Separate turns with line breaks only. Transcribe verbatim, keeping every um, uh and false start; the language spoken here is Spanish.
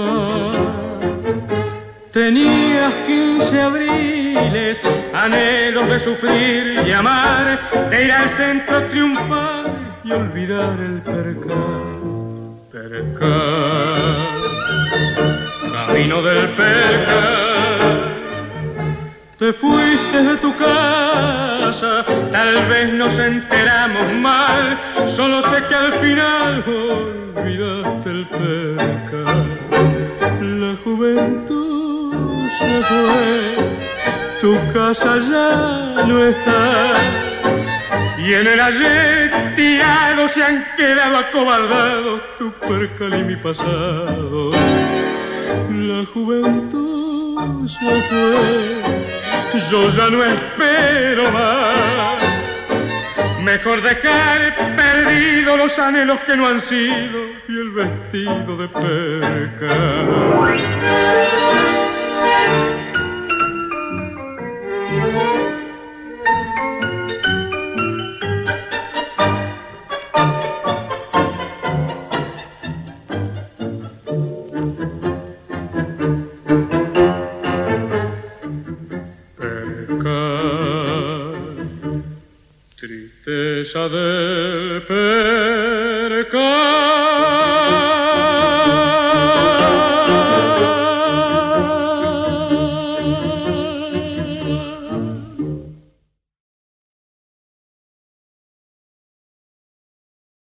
Tenías quince abriles, anhelos de sufrir y amar, de ir al centro a triunfar y olvidar el percal. Percal, camino del percal. Te fuiste de tu casa, tal vez nos enteramos mal, solo sé que al final olvidaste el percal. La juventud se fue, tu casa ya no está, y en el ayer tirado se han quedado acobardados tu percal y mi pasado. La juventud se fue, yo ya no espero más. Mejor dejar perdidos los anhelos que no han sido y el vestido de percal.